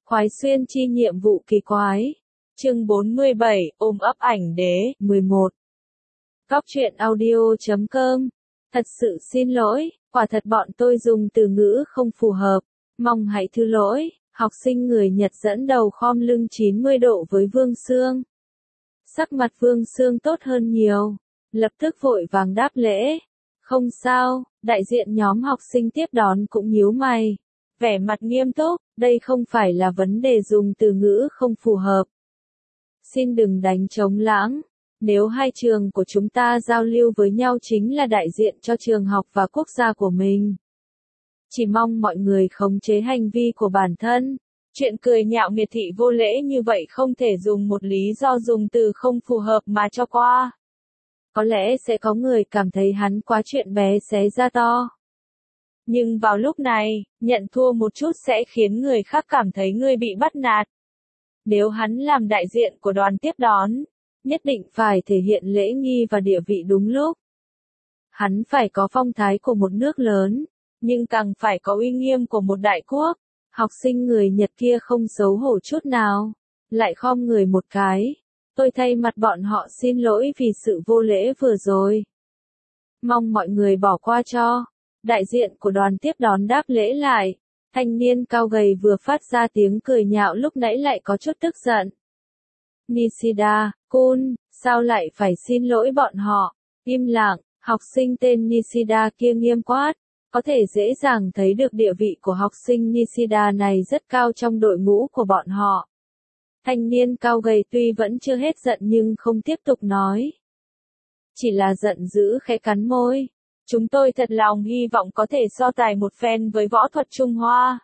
Khoái xuyên chi nhiệm vụ kỳ quái. Chương 47, ôm ấp ảnh đế, 11. Góc truyện audio.com. Thật sự xin lỗi, quả thật bọn tôi dùng từ ngữ không phù hợp, mong hãy thứ lỗi. Học sinh người Nhật dẫn đầu khom lưng 90 độ với Vương Sương. Sắc mặt Vương Sương tốt hơn nhiều, lập tức vội vàng đáp lễ. Không sao, đại diện nhóm học sinh tiếp đón cũng nhíu mày. Vẻ mặt nghiêm túc, đây không phải là vấn đề dùng từ ngữ không phù hợp. Xin đừng đánh trống lãng. Nếu hai trường của chúng ta giao lưu với nhau chính là đại diện cho trường học và quốc gia của mình. Chỉ mong mọi người khống chế hành vi của bản thân. Chuyện cười nhạo miệt thị vô lễ như vậy không thể dùng một lý do dùng từ không phù hợp mà cho qua. Có lẽ sẽ có người cảm thấy hắn quá chuyện bé xé ra to. Nhưng vào lúc này, nhận thua một chút sẽ khiến người khác cảm thấy ngươi bị bắt nạt. Nếu hắn làm đại diện của đoàn tiếp đón, nhất định phải thể hiện lễ nghi và địa vị đúng lúc. Hắn phải có phong thái của một nước lớn, nhưng càng phải có uy nghiêm của một đại quốc. Học sinh người Nhật kia không xấu hổ chút nào, lại khom người một cái. Tôi thay mặt bọn họ xin lỗi vì sự vô lễ vừa rồi. Mong mọi người bỏ qua cho. Đại diện của đoàn tiếp đón đáp lễ lại. Thanh niên cao gầy vừa phát ra tiếng cười nhạo lúc nãy lại có chút tức giận. Nishida-kun, sao lại phải xin lỗi bọn họ? Im lặng, học sinh tên Nishida kia nghiêm quát. Có thể dễ dàng thấy được địa vị của học sinh Nishida này rất cao trong đội ngũ của bọn họ. Thanh niên cao gầy tuy vẫn chưa hết giận nhưng không tiếp tục nói. Chỉ là giận dữ khẽ cắn môi. Chúng tôi thật lòng hy vọng có thể so tài một phen với võ thuật Trung Hoa.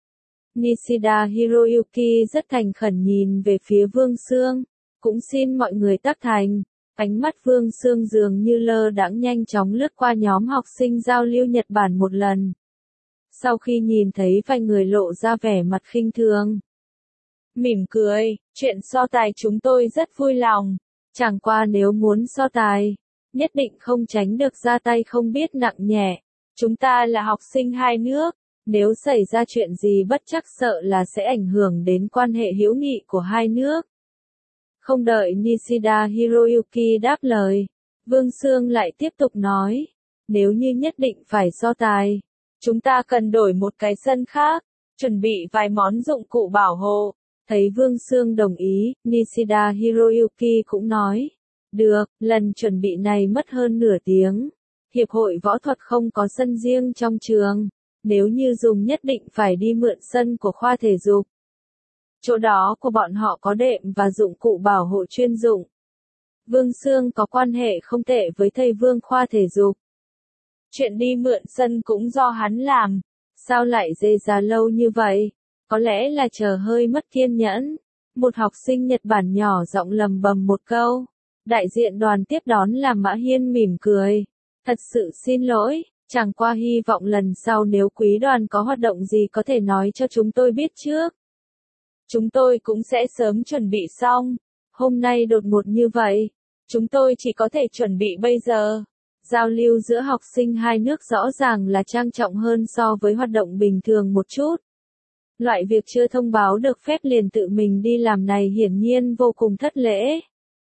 Nishida Hiroyuki rất thành khẩn nhìn về phía Vương Sương. Cũng xin mọi người tác thành. Ánh mắt Vương Sương dường như lơ đãng nhanh chóng lướt qua nhóm học sinh giao lưu Nhật Bản một lần. Sau khi nhìn thấy vài người lộ ra vẻ mặt khinh thường, mỉm cười, chuyện so tài chúng tôi rất vui lòng. Chẳng qua nếu muốn so tài, nhất định không tránh được ra tay không biết nặng nhẹ. Chúng ta là học sinh hai nước, nếu xảy ra chuyện gì bất chắc sợ là sẽ ảnh hưởng đến quan hệ hữu nghị của hai nước. Không đợi Nishida Hiroyuki đáp lời, Vương Sương lại tiếp tục nói, nếu như nhất định phải so tài, chúng ta cần đổi một cái sân khác, chuẩn bị vài món dụng cụ bảo hộ. Thấy Vương Sương đồng ý, Nishida Hiroyuki cũng nói, được, lần chuẩn bị này mất hơn nửa tiếng. Hiệp hội võ thuật không có sân riêng trong trường, nếu như dùng nhất định phải đi mượn sân của khoa thể dục. Chỗ đó của bọn họ có đệm và dụng cụ bảo hộ chuyên dụng. Vương Sương có quan hệ không tệ với thầy Vương khoa thể dục. Chuyện đi mượn sân cũng do hắn làm. Sao lại dê ra lâu như vậy? Có lẽ là chờ hơi mất kiên nhẫn. Một học sinh Nhật Bản nhỏ giọng lầm bầm một câu. Đại diện đoàn tiếp đón là Mã Hiên mỉm cười. Thật sự xin lỗi, chẳng qua hy vọng lần sau nếu quý đoàn có hoạt động gì có thể nói cho chúng tôi biết trước. Chúng tôi cũng sẽ sớm chuẩn bị xong. Hôm nay đột ngột như vậy, chúng tôi chỉ có thể chuẩn bị bây giờ. Giao lưu giữa học sinh hai nước rõ ràng là trang trọng hơn so với hoạt động bình thường một chút. Loại việc chưa thông báo được phép liền tự mình đi làm này hiển nhiên vô cùng thất lễ.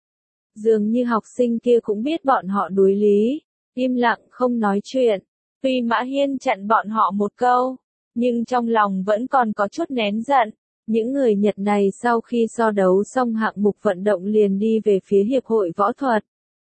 Dường như học sinh kia cũng biết bọn họ đối lý, im lặng không nói chuyện. Tuy Mã Hiên chặn bọn họ một câu, nhưng trong lòng vẫn còn có chút nén giận. Những người Nhật này sau khi so đấu xong hạng mục vận động liền đi về phía hiệp hội võ thuật.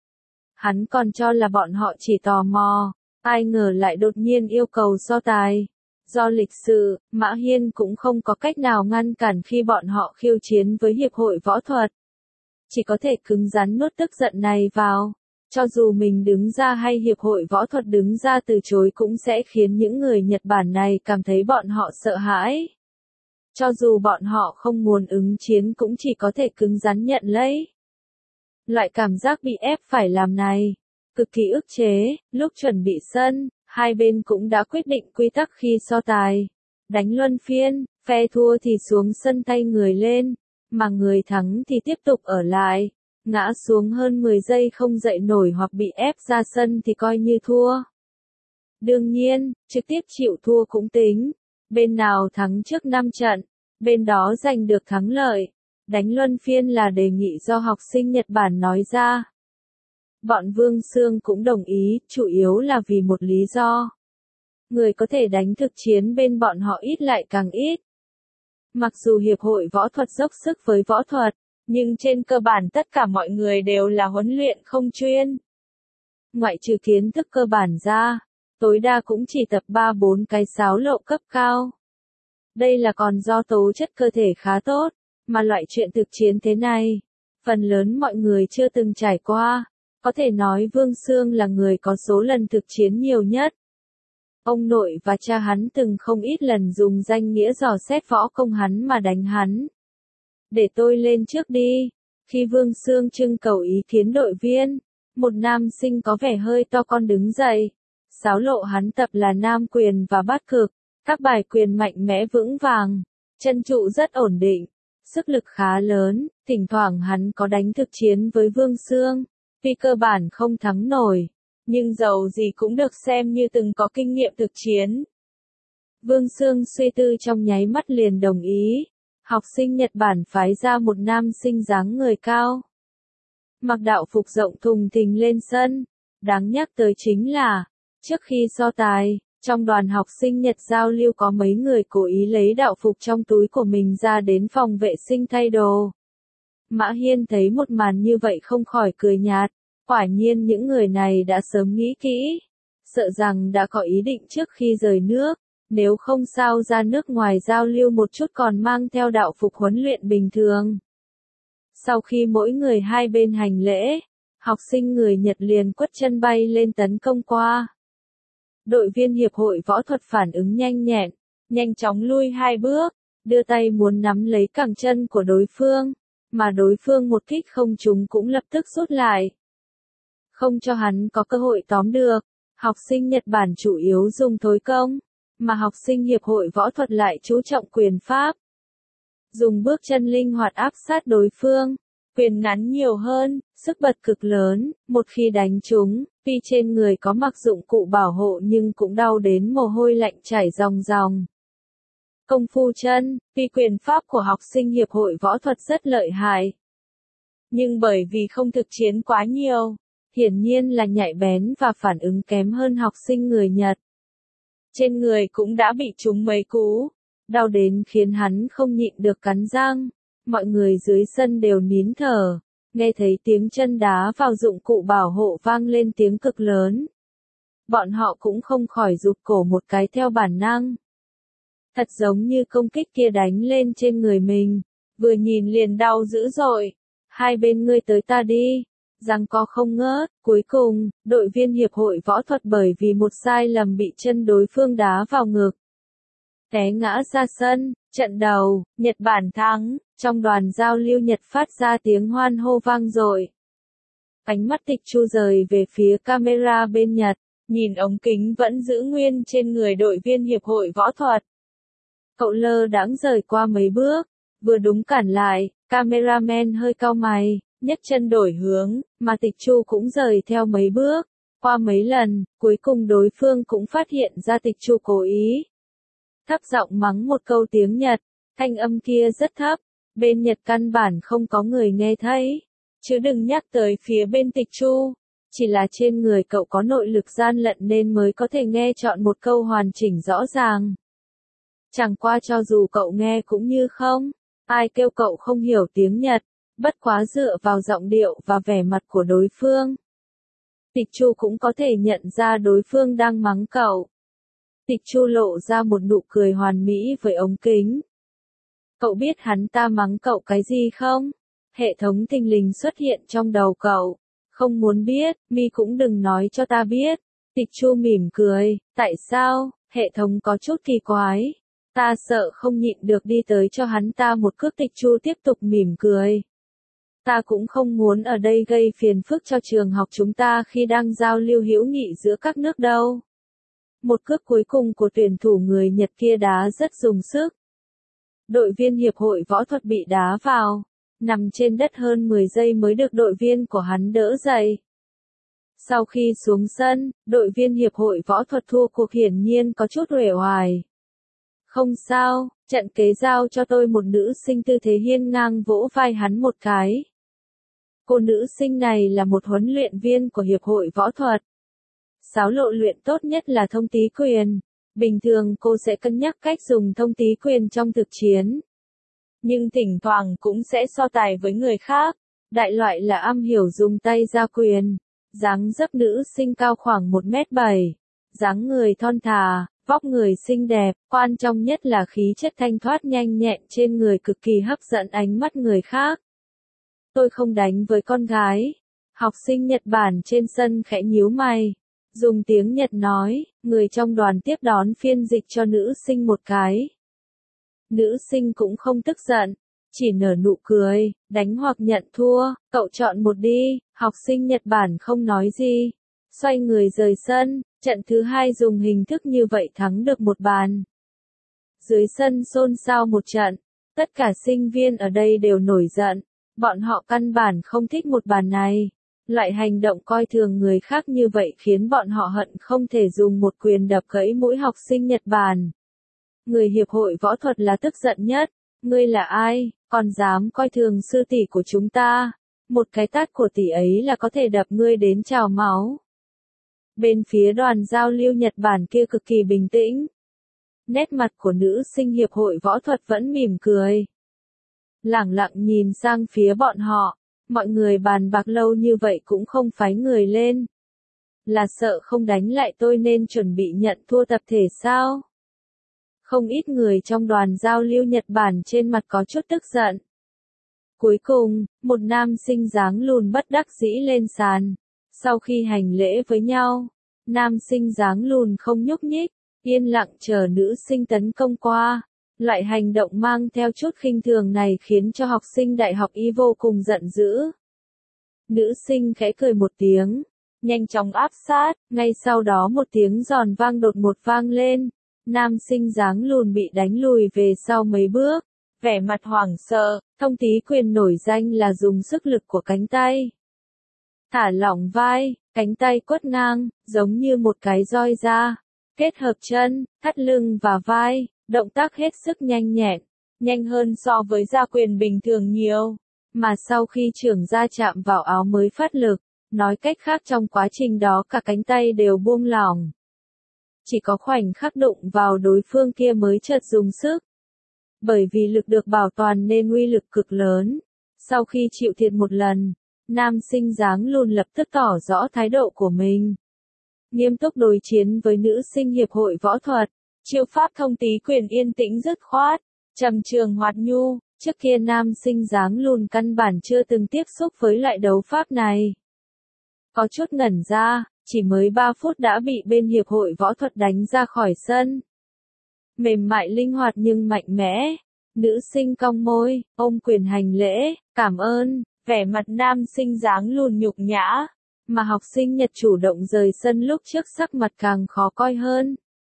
Hắn còn cho là bọn họ chỉ tò mò, ai ngờ lại đột nhiên yêu cầu so tài. Do lịch sự, Mã Hiên cũng không có cách nào ngăn cản khi bọn họ khiêu chiến với hiệp hội võ thuật. Chỉ có thể cứng rắn nuốt tức giận này vào. Cho dù mình đứng ra hay hiệp hội võ thuật đứng ra từ chối cũng sẽ khiến những người Nhật Bản này cảm thấy bọn họ sợ hãi. Cho dù bọn họ không muốn ứng chiến cũng chỉ có thể cứng rắn nhận lấy. Loại cảm giác bị ép phải làm này, cực kỳ ức chế. Lúc chuẩn bị sân, hai bên cũng đã quyết định quy tắc khi so tài. Đánh luân phiên, phe thua thì xuống sân thay người lên, mà người thắng thì tiếp tục ở lại. Ngã xuống hơn 10 giây không dậy nổi hoặc bị ép ra sân thì coi như thua. Đương nhiên, trực tiếp chịu thua cũng tính. Bên nào thắng trước 5 trận, bên đó giành được thắng lợi. Đánh luân phiên là đề nghị do học sinh Nhật Bản nói ra. Bọn Vương Xương cũng đồng ý, chủ yếu là vì một lý do. Người có thể đánh thực chiến bên bọn họ ít lại càng ít. Mặc dù Hiệp hội Võ thuật dốc sức với võ thuật, nhưng trên cơ bản tất cả mọi người đều là huấn luyện không chuyên. Ngoại trừ kiến thức cơ bản ra, tối đa cũng chỉ tập 3-4 cái sáo lộ cấp cao. Đây là còn do tố chất cơ thể khá tốt, mà loại chuyện thực chiến thế này, phần lớn mọi người chưa từng trải qua. Có thể nói Vương Xương là người có số lần thực chiến nhiều nhất. Ông nội và cha hắn từng không ít lần dùng danh nghĩa dò xét võ công hắn mà đánh hắn. Để tôi lên trước đi. Khi Vương Xương trưng cầu ý kiến đội viên, một nam sinh có vẻ hơi to con đứng dậy. Sáo lộ hắn tập là nam quyền và bát cực, các bài quyền mạnh mẽ vững vàng, chân trụ rất ổn định, sức lực khá lớn, thỉnh thoảng hắn có đánh thực chiến với Vương Xương, tuy cơ bản không thắng nổi, nhưng dầu gì cũng được xem như từng có kinh nghiệm thực chiến. Vương Xương suy tư trong nháy mắt liền đồng ý. Học sinh Nhật Bản phái ra một nam sinh dáng người cao, mặc đạo phục rộng thùng thình lên sân. Đáng nhắc tới chính là, trước khi so tài, trong đoàn học sinh Nhật giao lưu có mấy người cố ý lấy đạo phục trong túi của mình ra đến phòng vệ sinh thay đồ. Mã Hiên thấy một màn như vậy không khỏi cười nhạt, quả nhiên những người này đã sớm nghĩ kỹ, sợ rằng đã có ý định trước khi rời nước. Nếu không sao ra nước ngoài giao lưu một chút còn mang theo đạo phục huấn luyện bình thường. Sau khi mỗi người hai bên hành lễ, học sinh người Nhật liền quất chân bay lên tấn công qua. Đội viên hiệp hội võ thuật phản ứng nhanh nhẹn, nhanh chóng lui hai bước, đưa tay muốn nắm lấy cẳng chân của đối phương, mà đối phương một kích không trúng cũng lập tức rút lại. Không cho hắn có cơ hội tóm được, học sinh Nhật Bản chủ yếu dùng thối công, mà học sinh hiệp hội võ thuật lại chú trọng quyền pháp. Dùng bước chân linh hoạt áp sát đối phương, quyền ngắn nhiều hơn, sức bật cực lớn, một khi đánh trúng, tuy trên người có mặc dụng cụ bảo hộ nhưng cũng đau đến mồ hôi lạnh chảy ròng ròng. Công phu chân, tuy quyền pháp của học sinh hiệp hội võ thuật rất lợi hại, nhưng bởi vì không thực chiến quá nhiều, hiển nhiên là nhạy bén và phản ứng kém hơn học sinh người Nhật. Trên người cũng đã bị trúng mấy cú, đau đến khiến hắn không nhịn được cắn răng. Mọi người dưới sân đều nín thở, nghe thấy tiếng chân đá vào dụng cụ bảo hộ vang lên tiếng cực lớn. Bọn họ cũng không khỏi rụt cổ một cái theo bản năng. Thật giống như công kích kia đánh lên trên người mình, vừa nhìn liền đau dữ dội. Hai bên ngươi tới ta đi. Giằng co không ngớt, cuối cùng, đội viên hiệp hội võ thuật bởi vì một sai lầm bị chân đối phương đá vào ngực. Té ngã ra sân, trận đầu, Nhật Bản thắng, trong đoàn giao lưu Nhật phát ra tiếng hoan hô vang dội. Ánh mắt Tịch Chu rời về phía camera bên Nhật, nhìn ống kính vẫn giữ nguyên trên người đội viên hiệp hội võ thuật. Cậu lơ đãng rời qua mấy bước, vừa đúng cản lại, cameraman hơi cau mày. Nhấc chân đổi hướng, mà Tịch Chu cũng rời theo mấy bước, qua mấy lần, cuối cùng đối phương cũng phát hiện ra Tịch Chu cố ý. Thấp giọng mắng một câu tiếng Nhật, thanh âm kia rất thấp, bên Nhật căn bản không có người nghe thấy, chứ đừng nhắc tới phía bên Tịch Chu, chỉ là trên người cậu có nội lực gian lận nên mới có thể nghe trọn một câu hoàn chỉnh rõ ràng. Chẳng qua cho dù cậu nghe cũng như không, ai kêu cậu không hiểu tiếng Nhật. Bất quá dựa vào giọng điệu và vẻ mặt của đối phương, Tịch Chu cũng có thể nhận ra đối phương đang mắng cậu. Tịch Chu lộ ra một nụ cười hoàn mỹ với ống kính. Cậu biết hắn ta mắng cậu cái gì không? Hệ thống thình lình xuất hiện trong đầu cậu. Không muốn biết, mi cũng đừng nói cho ta biết. Tịch Chu mỉm cười, tại sao? Hệ thống có chút kỳ quái. Ta sợ không nhịn được đi tới cho hắn ta một cước. Tịch Chu tiếp tục mỉm cười. Ta cũng không muốn ở đây gây phiền phức cho trường học chúng ta khi đang giao lưu hữu nghị giữa các nước đâu. Một cước cuối cùng của tuyển thủ người Nhật kia đá rất dùng sức. Đội viên hiệp hội võ thuật bị đá vào, nằm trên đất hơn 10 giây mới được đội viên của hắn đỡ dậy. Sau khi xuống sân, đội viên hiệp hội võ thuật thua cuộc hiển nhiên có chút uể oải. Không sao, Trận kế giao cho tôi một nữ sinh tư thế hiên ngang vỗ vai hắn một cái. Cô nữ sinh này là một huấn luyện viên của Hiệp hội Võ thuật. Sáo lộ luyện tốt nhất là thông tý quyền. Bình thường cô sẽ cân nhắc cách dùng thông tý quyền trong thực chiến. Nhưng thỉnh thoảng cũng sẽ so tài với người khác. Đại loại là am hiểu dùng tay ra quyền. Dáng dấp nữ sinh cao khoảng 1m7. Dáng người thon thả, vóc người xinh đẹp, quan trọng nhất là khí chất thanh thoát nhanh nhẹn trên người cực kỳ hấp dẫn ánh mắt người khác. Tôi không đánh với con gái. Học sinh Nhật Bản trên sân khẽ nhíu mày. Dùng tiếng Nhật nói, người trong đoàn tiếp đón phiên dịch cho nữ sinh một cái. Nữ sinh cũng không tức giận, chỉ nở nụ cười, đánh hoặc nhận thua, cậu chọn một đi, học sinh Nhật Bản không nói gì. Xoay người rời sân, trận thứ hai dùng hình thức như vậy thắng được một bàn. Dưới sân xôn xao một trận, tất cả sinh viên ở đây đều nổi giận, bọn họ căn bản không thích một bàn này. Loại hành động coi thường người khác như vậy khiến bọn họ hận không thể dùng một quyền đập gãy mũi học sinh Nhật Bản. Người hiệp hội võ thuật là tức giận nhất. Ngươi là ai, còn dám coi thường sư tỷ của chúng ta? Một cái tát của tỷ ấy là có thể đập ngươi đến trào máu. Bên phía đoàn giao lưu Nhật Bản kia cực kỳ bình tĩnh. Nét mặt của nữ sinh hiệp hội võ thuật vẫn mỉm cười. Lẳng lặng nhìn sang phía bọn họ. Mọi người bàn bạc lâu như vậy cũng không phái người lên. Là sợ không đánh lại tôi nên chuẩn bị nhận thua tập thể sao? Không ít người trong đoàn giao lưu Nhật Bản trên mặt có chút tức giận. Cuối cùng, một nam sinh dáng lùn bất đắc dĩ lên sàn. Sau khi hành lễ với nhau, nam sinh dáng lùn không nhúc nhích, yên lặng chờ nữ sinh tấn công qua. Loại hành động mang theo chút khinh thường này khiến cho học sinh đại học Y vô cùng giận dữ. Nữ sinh khẽ cười một tiếng, nhanh chóng áp sát, ngay sau đó một tiếng giòn vang đột ngột vang lên. Nam sinh dáng lùn bị đánh lùi về sau mấy bước, vẻ mặt hoảng sợ, thông tý quyền nổi danh là dùng sức lực của cánh tay. Thả lỏng vai, cánh tay quất ngang, giống như một cái roi ra, kết hợp chân, thắt lưng và vai, động tác hết sức nhanh nhẹn, nhanh hơn so với ra quyền bình thường nhiều, mà sau khi trưởng ra chạm vào áo mới phát lực, nói cách khác trong quá trình đó cả cánh tay đều buông lỏng. Chỉ có khoảnh khắc đụng vào đối phương kia mới chợt dùng sức. Bởi vì lực được bảo toàn nên uy lực cực lớn. Sau khi chịu thiệt một lần, nam sinh dáng lùn lập tức tỏ rõ thái độ của mình. Nghiêm túc đối chiến với nữ sinh hiệp hội võ thuật, chiêu pháp thông tý quyền yên tĩnh dứt khoát, trầm trường hoạt nhu, trước kia nam sinh dáng lùn căn bản chưa từng tiếp xúc với loại đấu pháp này. Có chút ngẩn ra, chỉ mới 3 phút đã bị bên hiệp hội võ thuật đánh ra khỏi sân. Mềm mại linh hoạt nhưng mạnh mẽ, nữ sinh cong môi, ôm quyền hành lễ, cảm ơn, vẻ mặt nam sinh dáng lùn nhục nhã, mà học sinh Nhật chủ động rời sân lúc trước sắc mặt càng khó coi hơn.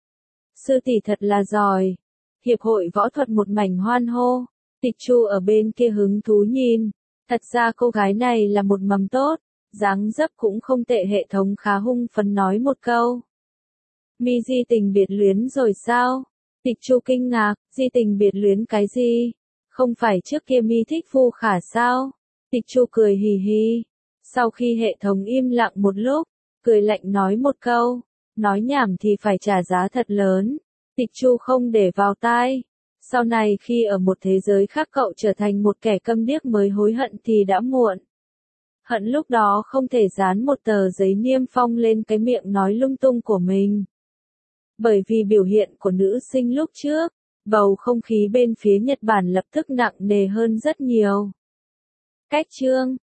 Sư tỷ thật là giỏi. Hiệp hội võ thuật một mảnh hoan hô, Tịch Chu ở bên kia hứng thú nhìn, thật ra cô gái này là một mầm tốt. Dáng dấp cũng không tệ, hệ thống khá hung phấn nói một câu. Mi di tình biệt luyến rồi sao? Tịch Chu kinh ngạc, di tình biệt luyến cái gì? Không phải trước kia Mi thích Phu Khả sao? Tịch Chu cười hì hì. Sau khi hệ thống im lặng một lúc, cười lạnh nói một câu. Nói nhảm thì phải trả giá thật lớn. Tịch Chu không để vào tai. Sau này khi ở một thế giới khác cậu trở thành một kẻ câm điếc mới hối hận thì đã muộn. Hận lúc đó không thể dán một tờ giấy niêm phong lên cái miệng nói lung tung của mình. Bởi vì biểu hiện của nữ sinh lúc trước, bầu không khí bên phía Nhật Bản lập tức nặng nề hơn rất nhiều. Cách chương